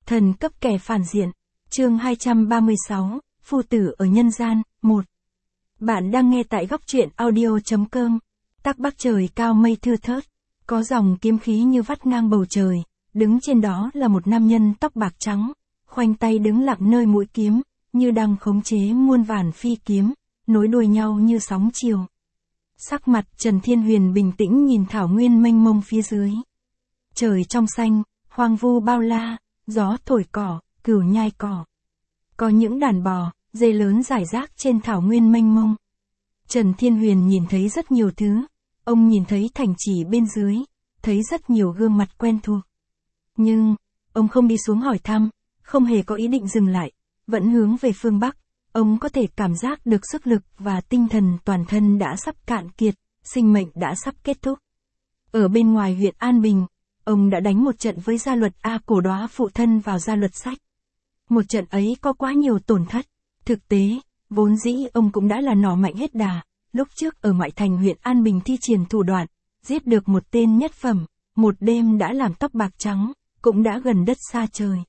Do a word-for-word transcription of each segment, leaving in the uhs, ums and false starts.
Thần cấp kẻ phản diện. Chương hai trăm ba mươi sáu, Phu tử ở nhân gian, một. Bạn đang nghe tại góc truyện audio chấm com. Tắc Bắc trời cao mây thưa thớt, có dòng kiếm khí như vắt ngang bầu trời, đứng trên đó là một nam nhân tóc bạc trắng, khoanh tay đứng lặng nơi mũi kiếm, như đang khống chế muôn vàn phi kiếm, nối đuôi nhau như sóng chiều. Sắc mặt Trần Thiên Huyền bình tĩnh nhìn thảo nguyên mênh mông phía dưới. Trời trong xanh, hoang vu bao la, gió thổi cỏ, cừu nhai cỏ. Có những đàn bò, dê lớn rải rác trên thảo nguyên mênh mông. Trần Thiên Huyền nhìn thấy rất nhiều thứ, ông nhìn thấy thành trì bên dưới, thấy rất nhiều gương mặt quen thuộc. Nhưng, ông không đi xuống hỏi thăm, không hề có ý định dừng lại, vẫn hướng về phương Bắc. Ông có thể cảm giác được sức lực và tinh thần toàn thân đã sắp cạn kiệt, sinh mệnh đã sắp kết thúc. Ở bên ngoài huyện An Bình, ông đã đánh một trận với gia luật A Cổ Đóa phụ thân vào gia luật sách. Một trận ấy có quá nhiều tổn thất. Thực tế, vốn dĩ ông cũng đã là nỏ mạnh hết đà, lúc trước ở ngoại thành huyện An Bình thi triển thủ đoạn, giết được một tên nhất phẩm, một đêm đã làm tóc bạc trắng, cũng đã gần đất xa trời.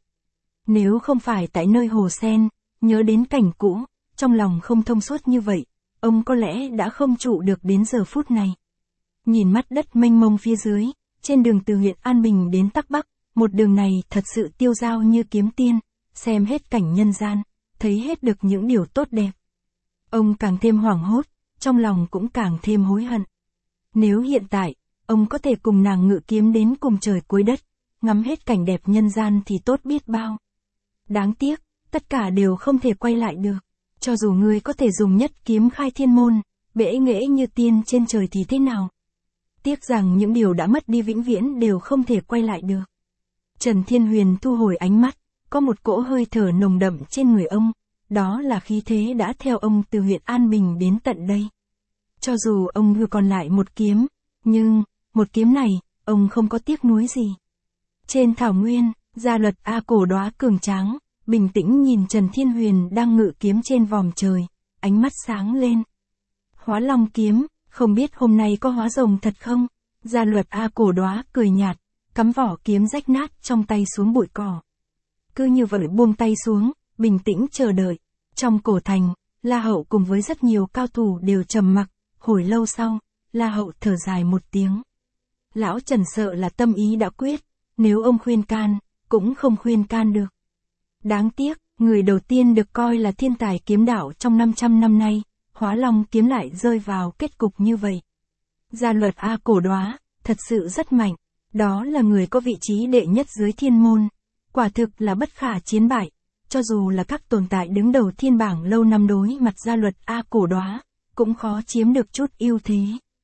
Nếu không phải tại nơi hồ sen, nhớ đến cảnh cũ, trong lòng không thông suốt như vậy, ông có lẽ đã không trụ được đến giờ phút này. Nhìn mắt đất mênh mông phía dưới, trên đường từ huyện An Bình đến Tắc Bắc, một đường này thật sự tiêu dao như kiếm tiên, xem hết cảnh nhân gian, thấy hết được những điều tốt đẹp. Ông càng thêm hoảng hốt, trong lòng cũng càng thêm hối hận. Nếu hiện tại, ông có thể cùng nàng ngự kiếm đến cùng trời cuối đất, ngắm hết cảnh đẹp nhân gian thì tốt biết bao. Đáng tiếc, tất cả đều không thể quay lại được. Cho dù ngươi có thể dùng nhất kiếm khai thiên môn, bẽ nghễ như tiên trên trời thì thế nào? Tiếc rằng những điều đã mất đi vĩnh viễn đều không thể quay lại được. Trần Thiên Huyền thu hồi ánh mắt, có một cỗ hơi thở nồng đậm trên người ông, đó là khí thế đã theo ông từ huyện An Bình đến tận đây. Cho dù ông vừa còn lại một kiếm, nhưng, một kiếm này, ông không có tiếc nuối gì. Trên thảo nguyên, gia luật A Cổ Đóa cường tráng, bình tĩnh nhìn Trần Thiên Huyền đang ngự kiếm trên vòm trời, ánh mắt sáng lên. Hóa long kiếm, không biết hôm nay có hóa rồng thật không? Gia luật A Cổ Đóa cười nhạt, cắm vỏ kiếm rách nát trong tay xuống bụi cỏ. Cứ như vậy buông tay xuống, bình tĩnh chờ đợi. Trong cổ thành, La Hậu cùng với rất nhiều cao thủ đều trầm mặc, hồi lâu sau, La Hậu thở dài một tiếng. Lão Trần sợ là tâm ý đã quyết, nếu ông khuyên can, cũng không khuyên can được. Đáng tiếc, người đầu tiên được coi là thiên tài kiếm đạo trong năm trăm năm nay, hóa long kiếm lại rơi vào kết cục như vậy. Gia luật A Cổ Đóa, thật sự rất mạnh, đó là người có vị trí đệ nhất dưới thiên môn, quả thực là bất khả chiến bại, cho dù là các tồn tại đứng đầu thiên bảng lâu năm đối mặt gia luật A Cổ Đóa, cũng khó chiếm được chút ưu thế.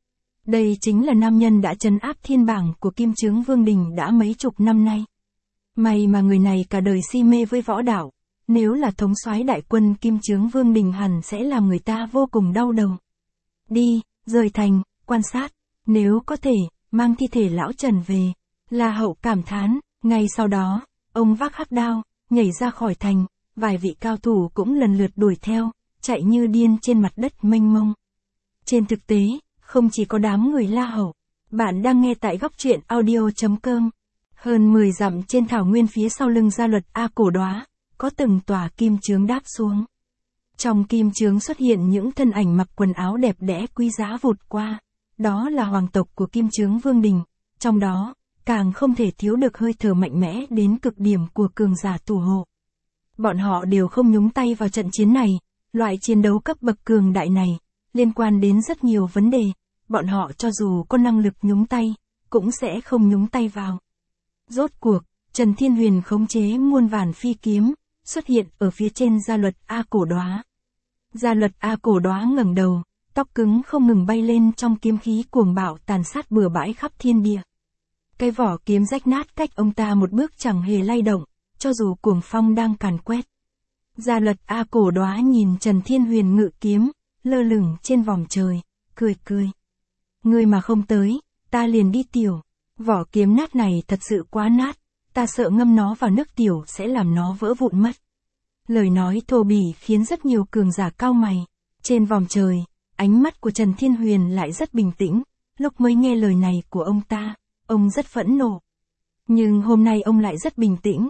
Đây chính là nam nhân đã trấn áp thiên bảng của Kim Chướng Vương Đình đã mấy chục năm nay. May mà người này cả đời si mê với võ đạo, nếu là thống soái đại quân Kim Chướng Vương Đình hẳn sẽ làm người ta vô cùng đau đầu. Đi, rời thành, quan sát, nếu có thể, mang thi thể lão Trần về. La Hậu cảm thán, ngay sau đó, ông vác hắc đao, nhảy ra khỏi thành, vài vị cao thủ cũng lần lượt đuổi theo, chạy như điên trên mặt đất mênh mông. Trên thực tế, không chỉ có đám người La Hậu, bạn đang nghe tại góc truyện audio chấm com. Hơn mười dặm trên thảo nguyên phía sau lưng gia luật A Cổ Đóa, có từng tòa kim chướng đáp xuống. Trong kim chướng xuất hiện những thân ảnh mặc quần áo đẹp đẽ quý giá vụt qua, đó là hoàng tộc của Kim Chướng Vương Đình, trong đó, càng không thể thiếu được hơi thở mạnh mẽ đến cực điểm của cường giả thủ hộ. Bọn họ đều không nhúng tay vào trận chiến này, loại chiến đấu cấp bậc cường đại này, liên quan đến rất nhiều vấn đề, bọn họ cho dù có năng lực nhúng tay, cũng sẽ không nhúng tay vào. Rốt cuộc, Trần Thiên Huyền khống chế muôn vàn phi kiếm, xuất hiện ở phía trên gia luật A Cổ Đóa. Gia luật A Cổ Đóa ngẩng đầu, tóc cứng không ngừng bay lên trong kiếm khí cuồng bạo tàn sát bừa bãi khắp thiên địa. Cái vỏ kiếm rách nát cách ông ta một bước chẳng hề lay động, cho dù cuồng phong đang càn quét. Gia luật A Cổ Đóa nhìn Trần Thiên Huyền ngự kiếm, lơ lửng trên vòm trời, cười cười. Ngươi mà không tới, ta liền đi tiểu. Vỏ kiếm nát này thật sự quá nát, ta sợ ngâm nó vào nước tiểu sẽ làm nó vỡ vụn mất. Lời nói thô bỉ khiến rất nhiều cường giả cau mày. Trên vòm trời, ánh mắt của Trần Thiên Huyền lại rất bình tĩnh, lúc mới nghe lời này của ông ta, ông rất phẫn nộ. Nhưng hôm nay ông lại rất bình tĩnh,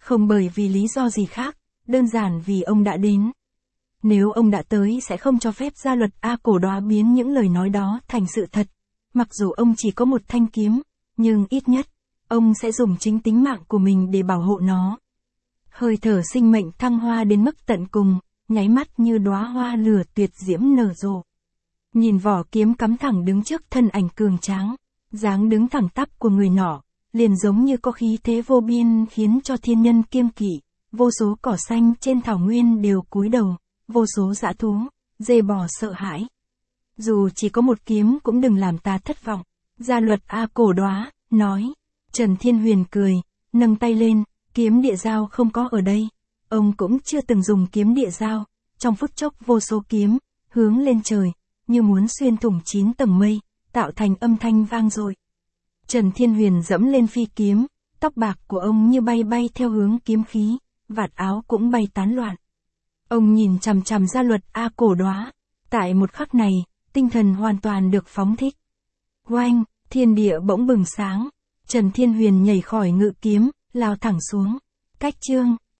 Không bởi vì lý do gì khác, đơn giản vì ông đã đến. Nếu ông đã tới sẽ không cho phép gia luật A Cổ Đóa biến những lời nói đó thành sự thật. Mặc dù ông chỉ có một thanh kiếm, nhưng ít nhất, ông sẽ dùng chính tính mạng của mình để bảo hộ nó. Hơi thở sinh mệnh thăng hoa đến mức tận cùng, nháy mắt như đóa hoa lửa tuyệt diễm nở rộ. Nhìn vỏ kiếm cắm thẳng đứng trước thân ảnh cường tráng, dáng đứng thẳng tắp của người nọ, liền giống như có khí thế vô biên khiến cho thiên nhân kiêng kỵ, vô số cỏ xanh trên thảo nguyên đều cúi đầu, vô số dã thú, dê bò sợ hãi. Dù chỉ có một kiếm cũng đừng làm ta thất vọng. Gia luật A Cổ Đóa, nói. Trần Thiên Huyền cười, nâng tay lên, kiếm địa dao không có ở đây. Ông cũng chưa từng dùng kiếm địa dao, trong phút chốc vô số kiếm, hướng lên trời, như muốn xuyên thủng chín tầng mây, tạo thành âm thanh vang dội. Trần Thiên Huyền dẫm lên phi kiếm, tóc bạc của ông như bay bay theo hướng kiếm khí, vạt áo cũng bay tán loạn. Ông nhìn chằm chằm gia luật A Cổ Đóa, tại một khắc này, tinh thần hoàn toàn được phóng thích. Oanh, thiên địa bỗng bừng sáng, Trần Thiên Huyền nhảy khỏi ngự kiếm, lao thẳng xuống. Cách chương